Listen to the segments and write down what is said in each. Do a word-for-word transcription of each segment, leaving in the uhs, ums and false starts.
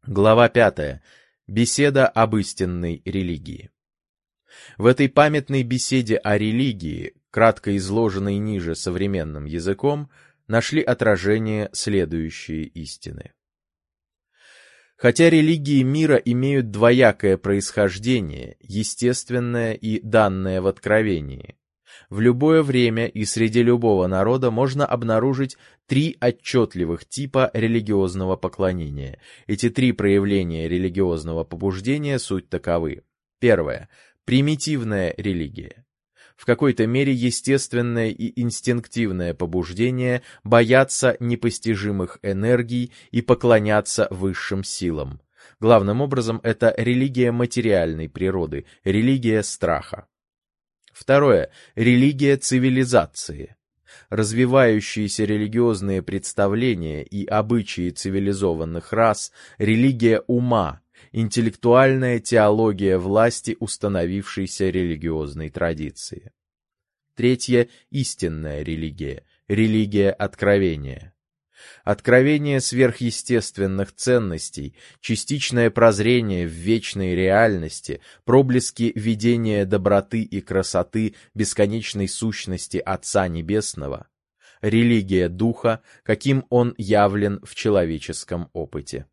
Глава пятая. Беседа об истинной религии. В этой памятной беседе о религии, кратко изложенной ниже современным языком, нашли отражение следующие истины. Хотя религии мира имеют двоякое происхождение, естественное и данное в откровении, в любое время и среди любого народа можно обнаружить три отчетливых типа религиозного поклонения. Эти три проявления религиозного побуждения суть таковы. Первое. Примитивная религия. В какой-то мере естественное и инстинктивное побуждение бояться непостижимых энергий и поклоняться высшим силам. Главным образом, это религия материальной природы, религия страха. Второе. Религия цивилизации. Развивающиеся религиозные представления и обычаи цивилизованных рас, религия ума, интеллектуальная теология власти установившейся религиозной традиции. Третье. Истинная религия, религия откровения. Откровение сверхъестественных ценностей, частичное прозрение в вечной реальности, проблески видения доброты и красоты бесконечной сущности Отца Небесного, религия Духа, каким он явлен в человеческом опыте.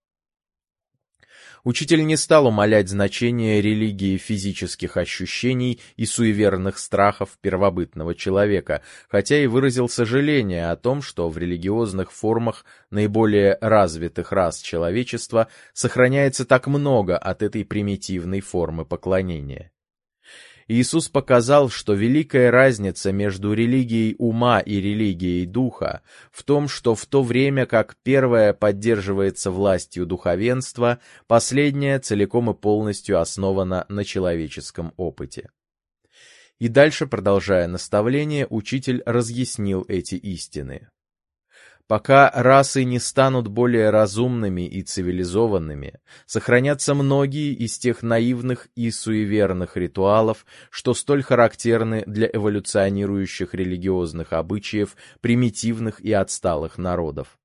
Учитель не стал умалять значение религии физических ощущений и суеверных страхов первобытного человека, хотя и выразил сожаление о том, что в религиозных формах наиболее развитых рас человечества сохраняется так много от этой примитивной формы поклонения. Иисус показал, что великая разница между религией ума и религией духа в том, что в то время как первая поддерживается властью духовенства, последняя целиком и полностью основана на человеческом опыте. И дальше, продолжая наставление, учитель разъяснил эти истины. Пока расы не станут более разумными и цивилизованными, сохранятся многие из тех наивных и суеверных ритуалов, что столь характерны для эволюционирующих религиозных обычаев примитивных и отсталых народов.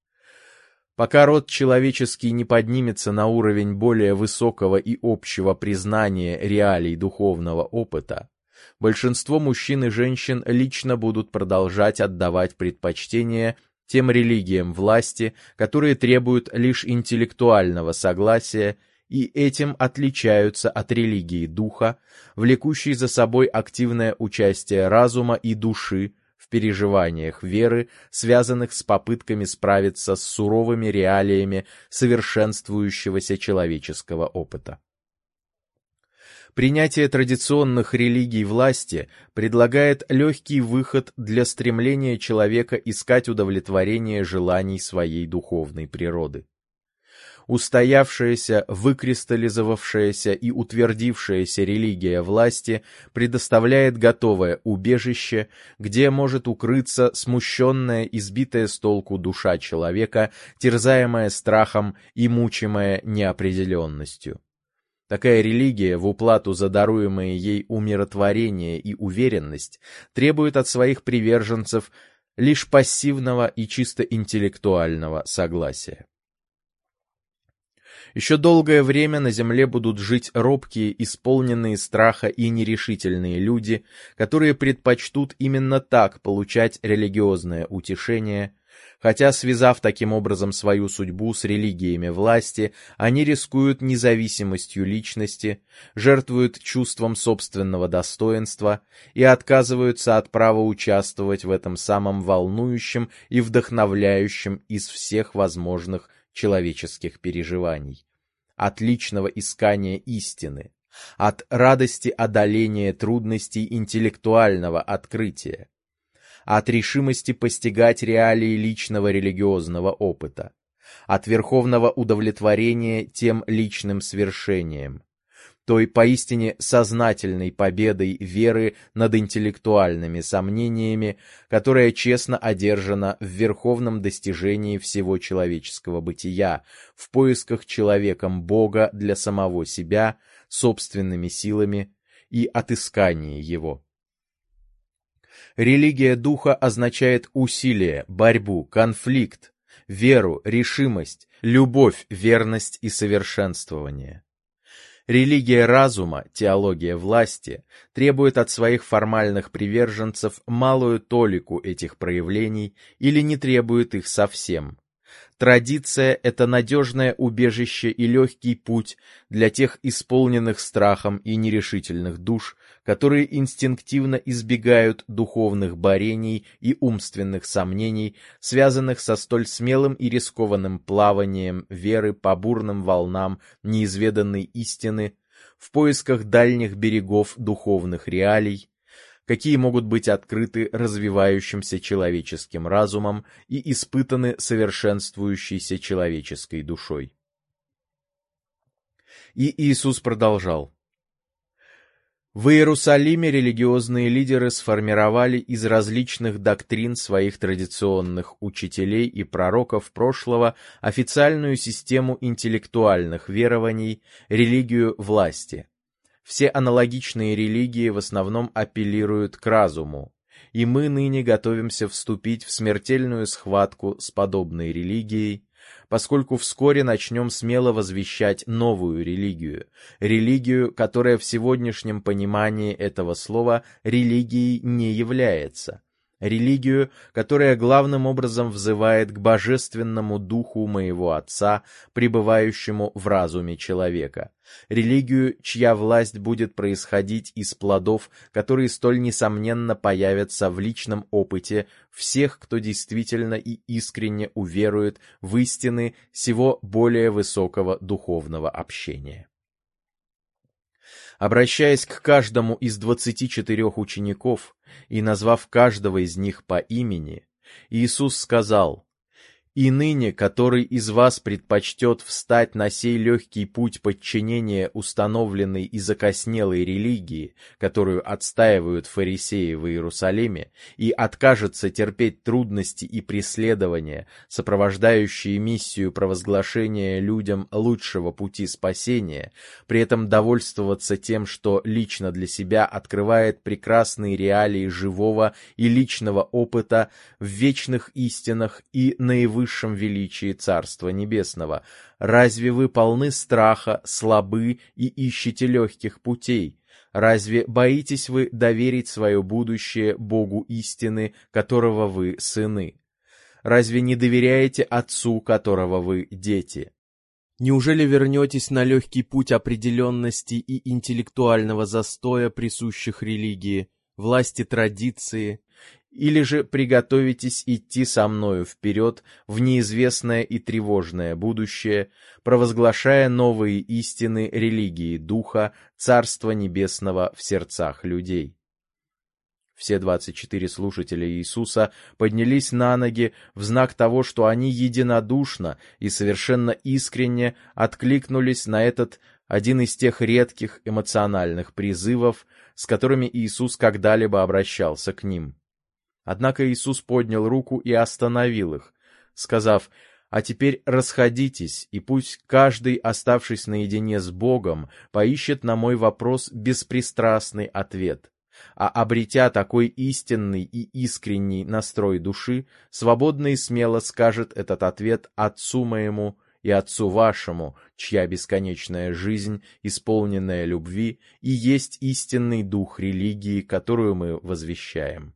Пока род человеческий не поднимется на уровень более высокого и общего признания реалий духовного опыта, большинство мужчин и женщин лично будут продолжать отдавать предпочтение тем религиям власти, которые требуют лишь интеллектуального согласия и этим отличаются от религии духа, влекущей за собой активное участие разума и души в переживаниях веры, связанных с попытками справиться с суровыми реалиями совершенствующегося человеческого опыта. Принятие традиционных религий власти предлагает легкий выход для стремления человека искать удовлетворение желаний своей духовной природы. Устоявшаяся, выкристаллизовавшаяся и утвердившаяся религия власти предоставляет готовое убежище, где может укрыться смущенная, избитая с толку душа человека, терзаемая страхом и мучимая неопределенностью. Такая религия, в уплату за даруемое ей умиротворение и уверенность, требует от своих приверженцев лишь пассивного и чисто интеллектуального согласия. Еще долгое время на земле будут жить робкие, исполненные страха и нерешительные люди, которые предпочтут именно так получать религиозное утешение, хотя, связав таким образом свою судьбу с религиями власти, они рискуют независимостью личности, жертвуют чувством собственного достоинства и отказываются от права участвовать в этом самом волнующем и вдохновляющем из всех возможных человеческих переживаний, от личного искания истины, от радости одоления трудностей интеллектуального открытия, от решимости постигать реалии личного религиозного опыта, от верховного удовлетворения тем личным свершением, той поистине сознательной победой веры над интеллектуальными сомнениями, которая честно одержана в верховном достижении всего человеческого бытия, в поисках человеком Бога для самого себя, собственными силами и отыскании Его. Религия духа означает усилие, борьбу, конфликт, веру, решимость, любовь, верность и совершенствование. Религия разума, теология власти, требует от своих формальных приверженцев малую толику этих проявлений или не требует их совсем. Традиция — это надежное убежище и легкий путь для тех исполненных страхом и нерешительных душ, которые инстинктивно избегают духовных борений и умственных сомнений, связанных со столь смелым и рискованным плаванием веры по бурным волнам неизведанной истины в поисках дальних берегов духовных реалий, какие могут быть открыты развивающимся человеческим разумом и испытаны совершенствующейся человеческой душой. И Иисус продолжал: «В Иерусалиме религиозные лидеры сформировали из различных доктрин своих традиционных учителей и пророков прошлого официальную систему интеллектуальных верований, религию власти. Все аналогичные религии в основном апеллируют к разуму, и мы ныне готовимся вступить в смертельную схватку с подобной религией, поскольку вскоре начнем смело возвещать новую религию, религию, которая в сегодняшнем понимании этого слова религией не является, религию, которая главным образом взывает к божественному духу моего Отца, пребывающему в разуме человека, религию, чья власть будет происходить из плодов, которые столь несомненно появятся в личном опыте всех, кто действительно и искренне уверует в истины сего более высокого духовного общения». Обращаясь к каждому из двадцати четырех учеников и назвав каждого из них по имени, Иисус сказал: «И ныне, который из вас предпочтет встать на сей легкий путь подчинения установленной и закоснелой религии, которую отстаивают фарисеи в Иерусалиме, и откажется терпеть трудности и преследования, сопровождающие миссию провозглашения людям лучшего пути спасения, при этом довольствоваться тем, что лично для себя открывает прекрасные реалии живого и личного опыта в вечных истинах и наивысшем высшем величии Царства Небесного, разве вы полны страха, слабы и ищете легких путей? Разве боитесь вы доверить свое будущее Богу истины, которого вы сыны? Разве не доверяете Отцу, которого вы дети? Неужели вернетесь на легкий путь определенности и интеллектуального застоя, присущих религии, власти традиции, или же приготовитесь идти со мною вперед в неизвестное и тревожное будущее, провозглашая новые истины религии Духа, Царства Небесного в сердцах людей?» Все двадцать четыре слушателя Иисуса поднялись на ноги в знак того, что они единодушно и совершенно искренне откликнулись на этот один из тех редких эмоциональных призывов, с которыми Иисус когда-либо обращался к ним. Однако Иисус поднял руку и остановил их, сказав: «А теперь расходитесь, и пусть каждый, оставшись наедине с Богом, поищет на мой вопрос беспристрастный ответ, а обретя такой истинный и искренний настрой души, свободно и смело скажет этот ответ Отцу моему и Отцу вашему, чья бесконечная жизнь, исполненная любви, и есть истинный дух религии, которую мы возвещаем».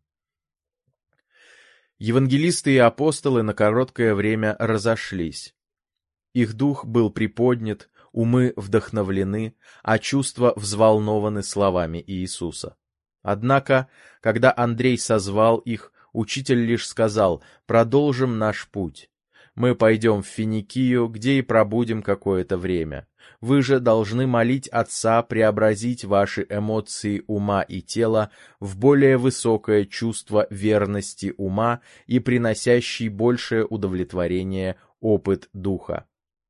Евангелисты и апостолы на короткое время разошлись. Их дух был приподнят, умы вдохновлены, а чувства взволнованы словами Иисуса. Однако, когда Андрей созвал их, учитель лишь сказал: «Продолжим наш путь. Мы пойдем в Финикию, где и пробудем какое-то время. Вы же должны молить Отца преобразить ваши эмоции ума и тела в более высокое чувство верности ума и приносящий большее удовлетворение опыт духа».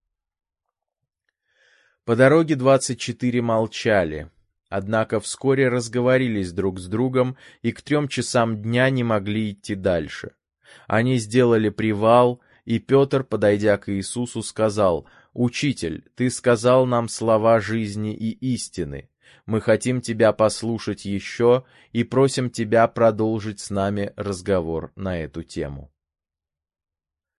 По дороге двадцать четыре молчали, однако вскоре разговорились друг с другом и к трем часам дня не могли идти дальше. Они сделали привал, и Петр, подойдя к Иисусу, сказал: «Учитель, ты сказал нам слова жизни и истины. Мы хотим тебя послушать еще и просим тебя продолжить с нами разговор на эту тему».